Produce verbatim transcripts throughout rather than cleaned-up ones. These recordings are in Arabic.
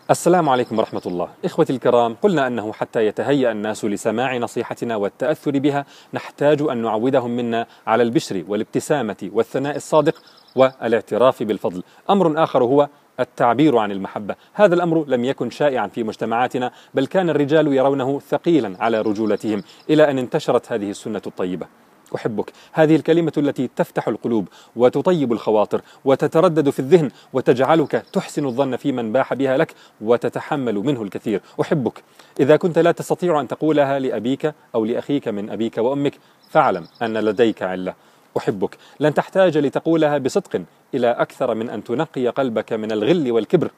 السلام عليكم ورحمة الله. إخوتي الكرام، قلنا أنه حتى يتهيأ الناس لسماع نصيحتنا والتأثر بها نحتاج أن نعودهم منا على البشر والابتسامة والثناء الصادق والاعتراف بالفضل. أمر آخر هو التعبير عن المحبة. هذا الأمر لم يكن شائعا في مجتمعاتنا، بل كان الرجال يرونه ثقيلا على رجولتهم، إلى أن انتشرت هذه السنة الطيبة. أحبك، هذه الكلمة التي تفتح القلوب وتطيب الخواطر وتتردد في الذهن وتجعلك تحسن الظن في من باح بها لك وتتحمل منه الكثير. أحبك، إذا كنت لا تستطيع أن تقولها لأبيك أو لأخيك من أبيك وأمك فاعلم أن لديك علة. أحبك، لن تحتاج لتقولها بصدق إلى أكثر من أن تنقي قلبك من الغل والكبر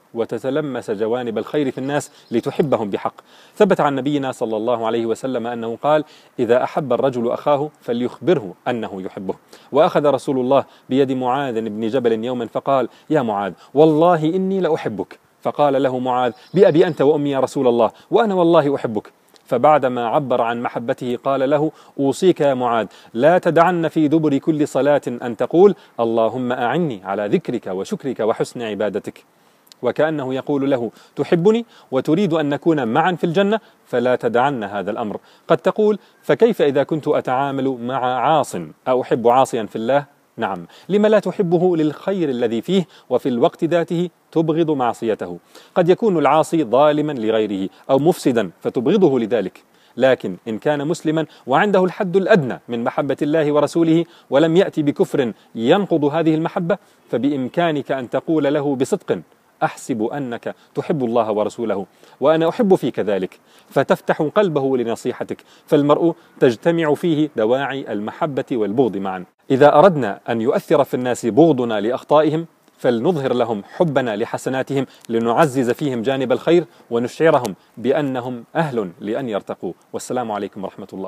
وتتلمس جوانب الخير في الناس لتحبهم بحق. ثبت عن نبينا صلى الله عليه وسلم أنه قال: إذا أحب الرجل أخاه فليخبره أنه يحبه. وأخذ رسول الله بيد معاذ بن جبل يوما فقال: يا معاذ، والله إني لأحبك. فقال له معاذ: بأبي أنت وأمي يا رسول الله، وأنا والله أحبك. فبعدما عبر عن محبته قال له: أوصيك يا معاذ لا تدعن في دبر كل صلاة أن تقول: اللهم أعني على ذكرك وشكرك وحسن عبادتك. وكأنه يقول له: تحبني وتريد أن نكون معا في الجنة، فلا تدعن هذا الأمر. قد تقول: فكيف إذا كنت أتعامل مع عاص أحب عاصيا في الله؟ نعم، لما لا تحبه للخير الذي فيه وفي الوقت ذاته تبغض معصيته؟ قد يكون العاصي ظالما لغيره أو مفسدا فتبغضه لذلك، لكن إن كان مسلما وعنده الحد الأدنى من محبة الله ورسوله ولم يأتي بكفر ينقض هذه المحبة، فبإمكانك أن تقول له بصدق: أحسب أنك تحب الله ورسوله وأنا أحب فيك ذلك، فتفتح قلبه لنصيحتك، فالمرء تجتمع فيه دواعي المحبة والبغض معا. إذا أردنا أن يؤثر في الناس بغضنا لأخطائهم فلنظهر لهم حبنا لحسناتهم لنعزز فيهم جانب الخير ونشعرهم بأنهم أهل لأن يرتقوا. والسلام عليكم ورحمة الله.